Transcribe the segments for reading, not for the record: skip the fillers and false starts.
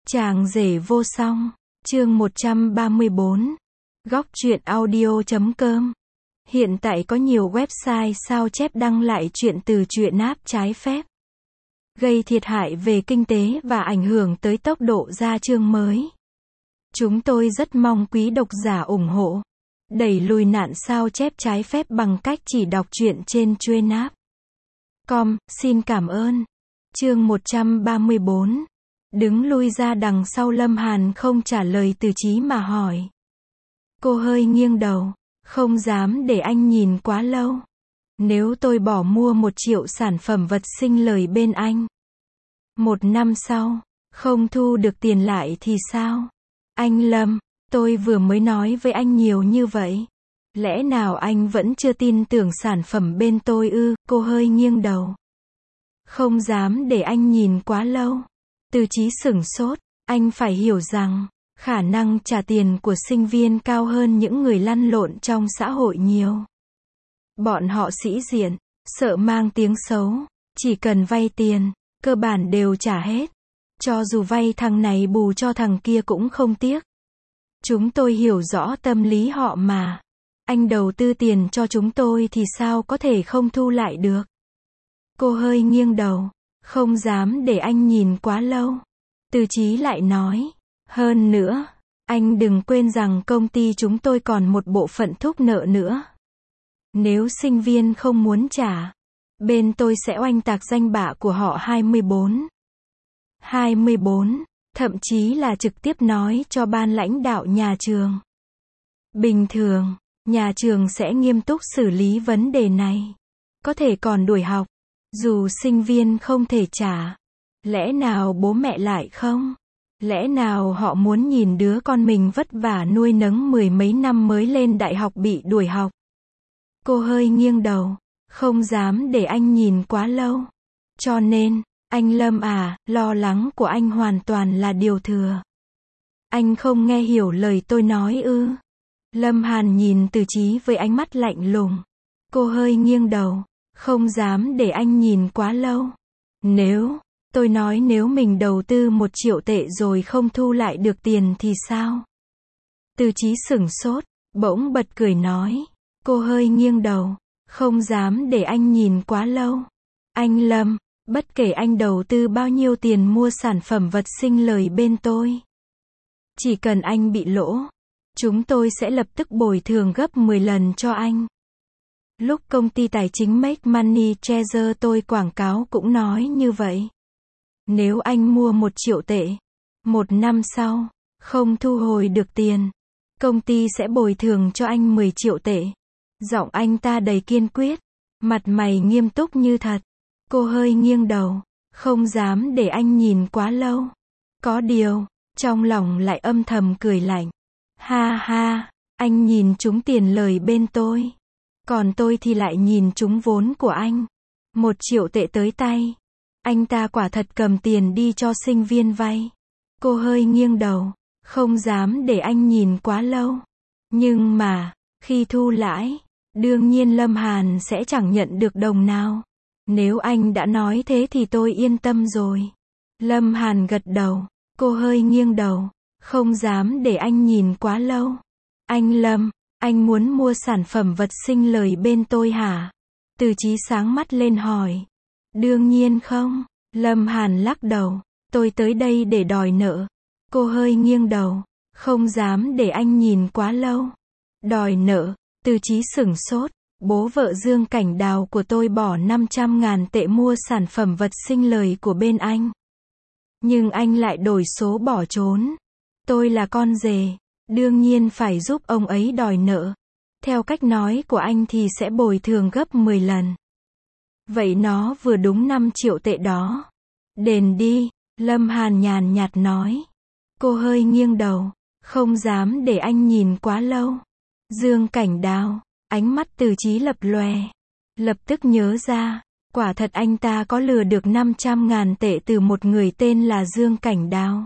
Chàng rể vô song, chương 134, góc truyện audio.com. Hiện tại có nhiều website sao chép đăng lại chuyện từ truyện app trái phép, gây thiệt hại về kinh tế và ảnh hưởng tới tốc độ ra chương mới. Chúng tôi rất mong quý độc giả ủng hộ, đẩy lùi nạn sao chép trái phép bằng cách chỉ đọc truyện trên truyện app. Xin cảm ơn. Chương 134. Đứng lui ra đằng sau. Lâm Hàn không trả lời Từ Chí mà hỏi. Cô hơi nghiêng đầu, không dám để anh nhìn quá lâu. Nếu tôi bỏ mua 1 triệu sản phẩm vật sinh lời bên anh, 1 năm sau, không thu được tiền lại thì sao? Anh Lâm, tôi vừa mới nói với anh nhiều như vậy. Lẽ nào anh vẫn chưa tin tưởng sản phẩm bên tôi ư? Cô hơi nghiêng đầu. Không dám để anh nhìn quá lâu. Từ Chí sửng sốt, anh phải hiểu rằng, khả năng trả tiền của sinh viên cao hơn những người lăn lộn trong xã hội nhiều. Bọn họ sĩ diện, sợ mang tiếng xấu, chỉ cần vay tiền, cơ bản đều trả hết. Cho dù vay thằng này bù cho thằng kia cũng không tiếc. Chúng tôi hiểu rõ tâm lý họ mà. Anh đầu tư tiền cho chúng tôi thì sao có thể không thu lại được? Cô hơi nghiêng đầu, không dám để anh nhìn quá lâu. Từ Chí lại nói, hơn nữa, anh đừng quên rằng công ty chúng tôi còn một bộ phận thúc nợ nữa. Nếu sinh viên không muốn trả, bên tôi sẽ oanh tạc danh bạ của họ 24, thậm chí là trực tiếp nói cho ban lãnh đạo nhà trường. Bình thường, nhà trường sẽ nghiêm túc xử lý vấn đề này. Có thể còn đuổi học, dù sinh viên không thể trả. Lẽ nào bố mẹ lại không? Lẽ nào họ muốn nhìn đứa con mình vất vả nuôi nấng 10 mấy năm mới lên đại học bị đuổi học? Cô hơi nghiêng đầu, không dám để anh nhìn quá lâu. Cho nên, anh Lâm à, lo lắng của anh hoàn toàn là điều thừa. Anh không nghe hiểu lời tôi nói ư? Lâm Hàn nhìn Từ Chí với ánh mắt lạnh lùng. Cô hơi nghiêng đầu, không dám để anh nhìn quá lâu. Tôi nói nếu mình đầu tư 1 triệu tệ rồi không thu lại được tiền thì sao? Từ Chí sửng sốt, bỗng bật cười nói. Cô hơi nghiêng đầu, không dám để anh nhìn quá lâu. Anh Lâm, bất kể anh đầu tư bao nhiêu tiền mua sản phẩm vật sinh lời bên tôi, chỉ cần anh bị lỗ, chúng tôi sẽ lập tức bồi thường gấp 10 lần cho anh. Lúc công ty tài chính Make Money Treasure tôi quảng cáo cũng nói như vậy. Nếu anh mua 1 triệu tệ, 1 năm sau, không thu hồi được tiền, công ty sẽ bồi thường cho anh 10 triệu tệ. Giọng anh ta đầy kiên quyết, mặt mày nghiêm túc như thật. Cô hơi nghiêng đầu, không dám để anh nhìn quá lâu. Có điều, trong lòng lại âm thầm cười lạnh. Ha ha, anh nhìn trúng tiền lời bên tôi. Còn tôi thì lại nhìn trúng vốn của anh. 1 triệu tệ tới tay. Anh ta quả thật cầm tiền đi cho sinh viên vay. Cô hơi nghiêng đầu, không dám để anh nhìn quá lâu. Nhưng mà, khi thu lãi, đương nhiên Lâm Hàn sẽ chẳng nhận được đồng nào. Nếu anh đã nói thế thì tôi yên tâm rồi. Lâm Hàn gật đầu, cô hơi nghiêng đầu, không dám để anh nhìn quá lâu. Anh Lâm, anh muốn mua sản phẩm vật sinh lời bên tôi hả? Từ Chí sáng mắt lên hỏi. Đương nhiên không. Lâm Hàn lắc đầu, tôi tới đây để đòi nợ. Cô hơi nghiêng đầu, không dám để anh nhìn quá lâu. Đòi nợ? Từ Chí sửng sốt. Bố vợ Dương Cảnh Đào của tôi bỏ 500.000 tệ mua sản phẩm vật sinh lời của bên anh. Nhưng anh lại đổi số bỏ trốn. Tôi là con rể, đương nhiên phải giúp ông ấy đòi nợ. Theo cách nói của anh thì sẽ bồi thường gấp 10 lần. Vậy nó vừa đúng 5 triệu tệ đó. Đền đi, Lâm Hàn nhàn nhạt nói. Cô hơi nghiêng đầu, không dám để anh nhìn quá lâu. Dương Cảnh Đào, ánh mắt Từ Chí lập lòe. Lập tức nhớ ra, quả thật anh ta có lừa được 500.000 tệ từ một người tên là Dương Cảnh Đào.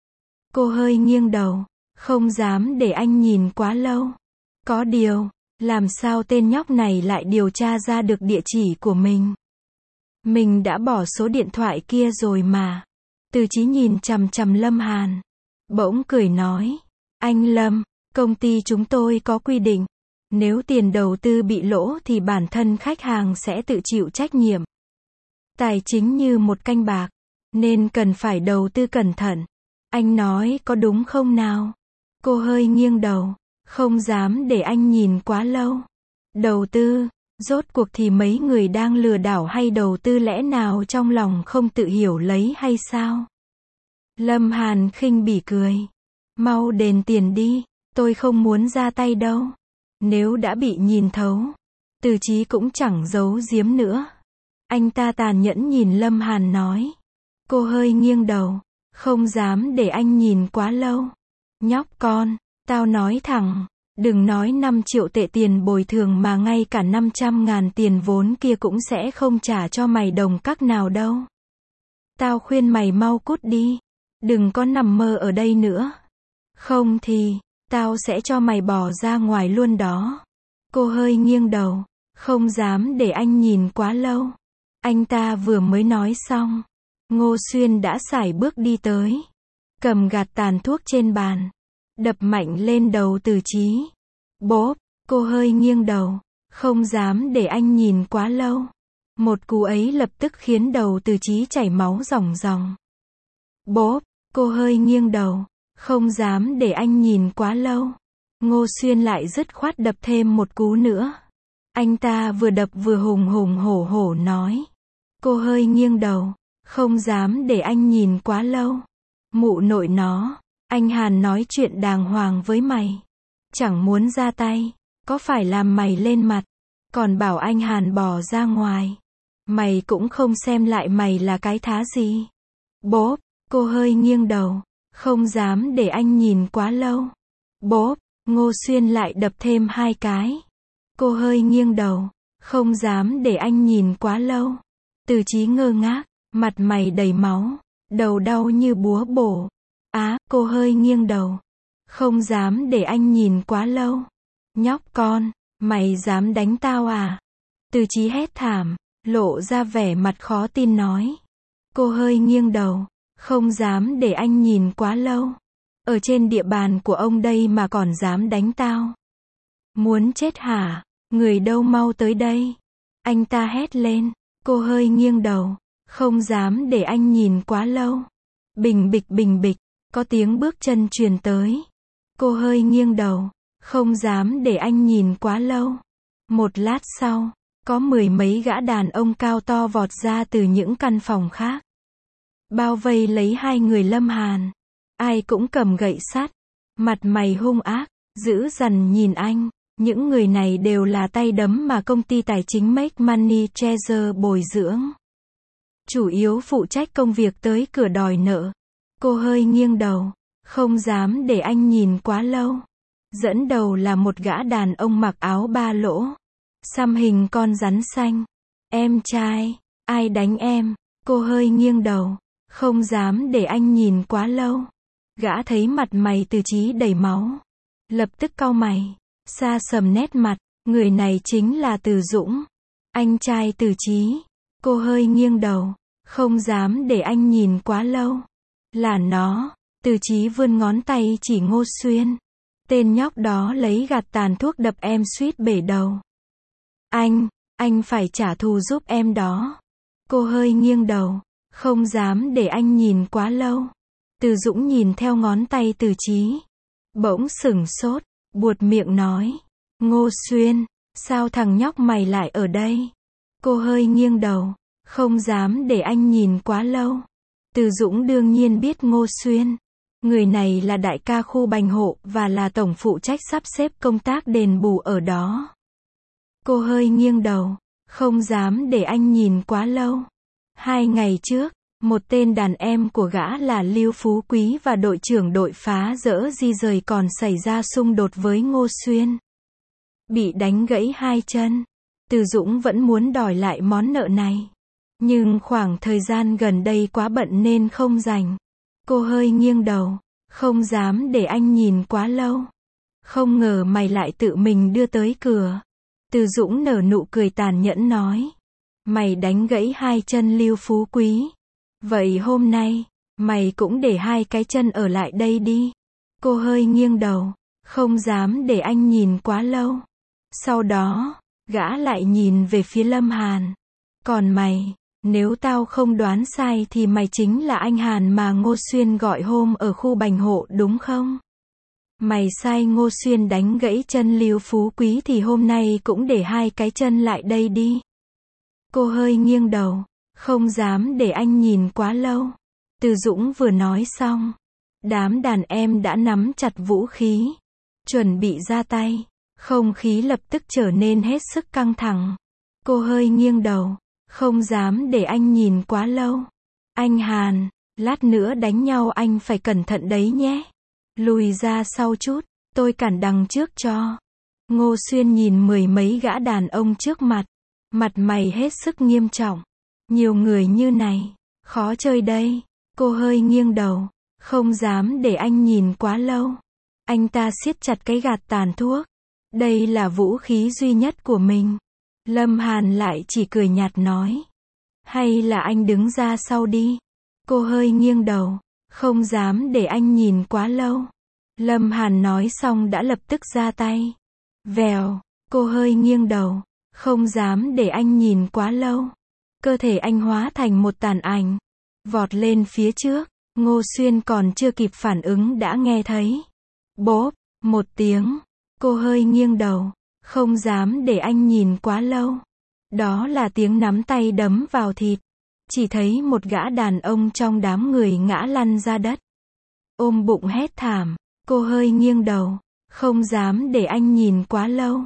Cô hơi nghiêng đầu, không dám để anh nhìn quá lâu. Có điều, làm sao tên nhóc này lại điều tra ra được địa chỉ của mình? Mình đã bỏ số điện thoại kia rồi mà. Từ Chí nhìn chằm chằm Lâm Hàn. Bỗng cười nói. Anh Lâm, công ty chúng tôi có quy định. Nếu tiền đầu tư bị lỗ thì bản thân khách hàng sẽ tự chịu trách nhiệm. Tài chính như một canh bạc, nên cần phải đầu tư cẩn thận. Anh nói có đúng không nào? Cô hơi nghiêng đầu, không dám để anh nhìn quá lâu. Đầu tư, rốt cuộc thì mấy người đang lừa đảo hay đầu tư lẽ nào trong lòng không tự hiểu lấy hay sao? Lâm Hàn khinh bỉ cười. Mau đền tiền đi, tôi không muốn ra tay đâu. Nếu đã bị nhìn thấu, Từ Chí cũng chẳng giấu giếm nữa. Anh ta tàn nhẫn nhìn Lâm Hàn nói. Cô hơi nghiêng đầu, không dám để anh nhìn quá lâu. Nhóc con, tao nói thẳng, đừng nói 5 triệu tệ tiền bồi thường mà ngay cả 500.000 tiền vốn kia cũng sẽ không trả cho mày đồng các nào đâu. Tao khuyên mày mau cút đi, đừng có nằm mơ ở đây nữa. Không thì, tao sẽ cho mày bỏ ra ngoài luôn đó. Cô hơi nghiêng đầu, không dám để anh nhìn quá lâu. Anh ta vừa mới nói xong, Ngô Xuyên đã sải bước đi tới, cầm gạt tàn thuốc trên bàn, đập mạnh lên đầu Từ Chí. Bốp, cô hơi nghiêng đầu, không dám để anh nhìn quá lâu. Một cú ấy lập tức khiến đầu Từ Chí chảy máu ròng ròng. Bốp, cô hơi nghiêng đầu, không dám để anh nhìn quá lâu. Ngô Xuyên lại dứt khoát đập thêm một cú nữa. Anh ta vừa đập vừa hùng hùng hổ hổ nói. Cô hơi nghiêng đầu, không dám để anh nhìn quá lâu. Mụ nội nó, anh Hàn nói chuyện đàng hoàng với mày. Chẳng muốn ra tay, có phải làm mày lên mặt, còn bảo anh Hàn bỏ ra ngoài. Mày cũng không xem lại mày là cái thá gì. Bốp, cô hơi nghiêng đầu, không dám để anh nhìn quá lâu. Bốp, Ngô Xuyên lại đập thêm 2 cái. Cô hơi nghiêng đầu, không dám để anh nhìn quá lâu. Từ Chí ngơ ngác, mặt mày đầy máu, đầu đau như búa bổ. Cô hơi nghiêng đầu, không dám để anh nhìn quá lâu. Nhóc con, mày dám đánh tao à? Từ Chí hét thảm, lộ ra vẻ mặt khó tin nói. Cô hơi nghiêng đầu, không dám để anh nhìn quá lâu. Ở trên địa bàn của ông đây mà còn dám đánh tao. Muốn chết hả? Người đâu mau tới đây. Anh ta hét lên. Cô hơi nghiêng đầu, không dám để anh nhìn quá lâu. Bình bịch, có tiếng bước chân truyền tới. Cô hơi nghiêng đầu, không dám để anh nhìn quá lâu. Một lát sau, có 10 mấy gã đàn ông cao to vọt ra từ những căn phòng khác. Bao vây lấy 2 người Lâm Hàn. Ai cũng cầm gậy sắt, mặt mày hung ác, dữ dằn nhìn anh. Những người này đều là tay đấm mà công ty tài chính Make Money Treasure bồi dưỡng. Chủ yếu phụ trách công việc tới cửa đòi nợ. Cô hơi nghiêng đầu, không dám để anh nhìn quá lâu. Dẫn đầu là một gã đàn ông mặc áo ba lỗ, xăm hình con rắn xanh. Em trai, ai đánh em? Cô hơi nghiêng đầu, không dám để anh nhìn quá lâu. Gã thấy mặt mày Từ Chí đầy máu, lập tức cau mày, sa sầm nét mặt. Người này chính là Từ Dũng, anh trai Từ Chí. Cô hơi nghiêng đầu, không dám để anh nhìn quá lâu. Là nó. Từ Chí vươn ngón tay chỉ Ngô Xuyên. Tên nhóc đó lấy gạt tàn thuốc đập em suýt bể đầu. Anh phải trả thù giúp em đó. Cô hơi nghiêng đầu, không dám để anh nhìn quá lâu. Từ Dũng nhìn theo ngón tay Từ Chí, bỗng sửng sốt, buột miệng nói. Ngô Xuyên, sao thằng nhóc mày lại ở đây? Cô hơi nghiêng đầu, không dám để anh nhìn quá lâu. Từ Dũng đương nhiên biết Ngô Xuyên. Người này là đại ca khu Bành Hộ và là tổng phụ trách sắp xếp công tác đền bù ở đó. Cô hơi nghiêng đầu, không dám để anh nhìn quá lâu. 2 ngày trước, một tên đàn em của gã là Lưu Phú Quý và đội trưởng đội phá dỡ di rời còn xảy ra xung đột với Ngô Xuyên. Bị đánh gãy 2 chân. Từ Dũng vẫn muốn đòi lại món nợ này. Nhưng khoảng thời gian gần đây quá bận nên không rảnh. Cô hơi nghiêng đầu, không dám để anh nhìn quá lâu. Không ngờ mày lại tự mình đưa tới cửa. Từ Dũng nở nụ cười tàn nhẫn nói. Mày đánh gãy 2 chân Lưu Phú Quý. Vậy hôm nay, Mày cũng để hai cái chân ở lại đây đi. Cô hơi nghiêng đầu. Không dám để anh nhìn quá lâu. Sau đó, gã lại nhìn về phía Lâm Hàn. Còn mày, nếu tao không đoán sai thì mày chính là anh Hàn mà Ngô Xuyên gọi hôm ở khu Bành Hộ đúng không? Mày sai Ngô Xuyên đánh gãy chân Lưu Phú Quý thì hôm nay cũng để hai cái chân lại đây đi. Cô hơi nghiêng đầu. Không dám để anh nhìn quá lâu. Từ Dũng vừa nói xong. Đám đàn em đã nắm chặt vũ khí. Chuẩn bị ra tay. Không khí lập tức trở nên hết sức căng thẳng. Cô hơi nghiêng đầu. Không dám để anh nhìn quá lâu. Anh Hàn, lát nữa đánh nhau anh phải cẩn thận đấy nhé. Lùi ra sau chút, tôi cản đằng trước cho. Ngô Xuyên nhìn mười mấy gã đàn ông trước mặt. Mặt mày hết sức nghiêm trọng. Nhiều người như này, khó chơi đây. Cô hơi nghiêng đầu. Không dám để anh nhìn quá lâu. Anh ta siết chặt cái gạt tàn thuốc. Đây là vũ khí duy nhất của mình. Lâm Hàn lại chỉ cười nhạt nói. Hay là anh đứng ra sau đi. Cô hơi nghiêng đầu. Không dám để anh nhìn quá lâu. Lâm Hàn nói xong đã lập tức ra tay. Vèo, cô hơi nghiêng đầu. Không dám để anh nhìn quá lâu. Cơ thể anh hóa thành một tàn ảnh. Vọt lên phía trước. Ngô Xuyên còn chưa kịp phản ứng đã nghe thấy. Bốp, một tiếng. Cô hơi nghiêng đầu. Không dám để anh nhìn quá lâu. Đó là tiếng nắm tay đấm vào thịt. Chỉ thấy một gã đàn ông trong đám người ngã lăn ra đất. Ôm bụng hét thảm. Cô hơi nghiêng đầu. Không dám để anh nhìn quá lâu.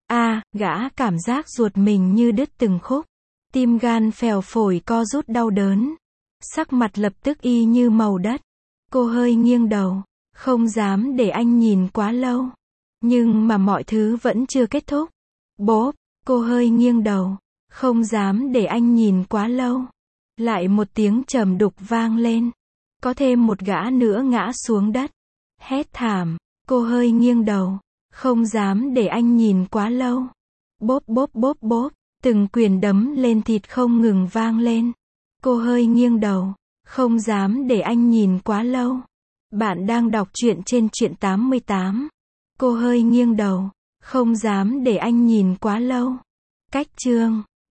Gã cảm giác ruột mình như đứt từng khúc. Tim gan phèo phổi co rút đau đớn. Sắc mặt lập tức y như màu đất. Cô hơi nghiêng đầu. Không dám để anh nhìn quá lâu. Nhưng mà mọi thứ vẫn chưa kết thúc. Bốp, cô hơi nghiêng đầu. Không dám để anh nhìn quá lâu. Lại một tiếng trầm đục vang lên. Có thêm một gã nữa ngã xuống đất. Hét thảm. Cô hơi nghiêng đầu. Không dám để anh nhìn quá lâu. Bốp bốp bốp bốp. Từng quyền đấm lên thịt không ngừng vang lên. Cô hơi nghiêng đầu. Không dám để anh nhìn quá lâu. Bạn đang đọc truyện trên Truyện 88. Cô hơi nghiêng đầu. Không dám để anh nhìn quá lâu. Cách chương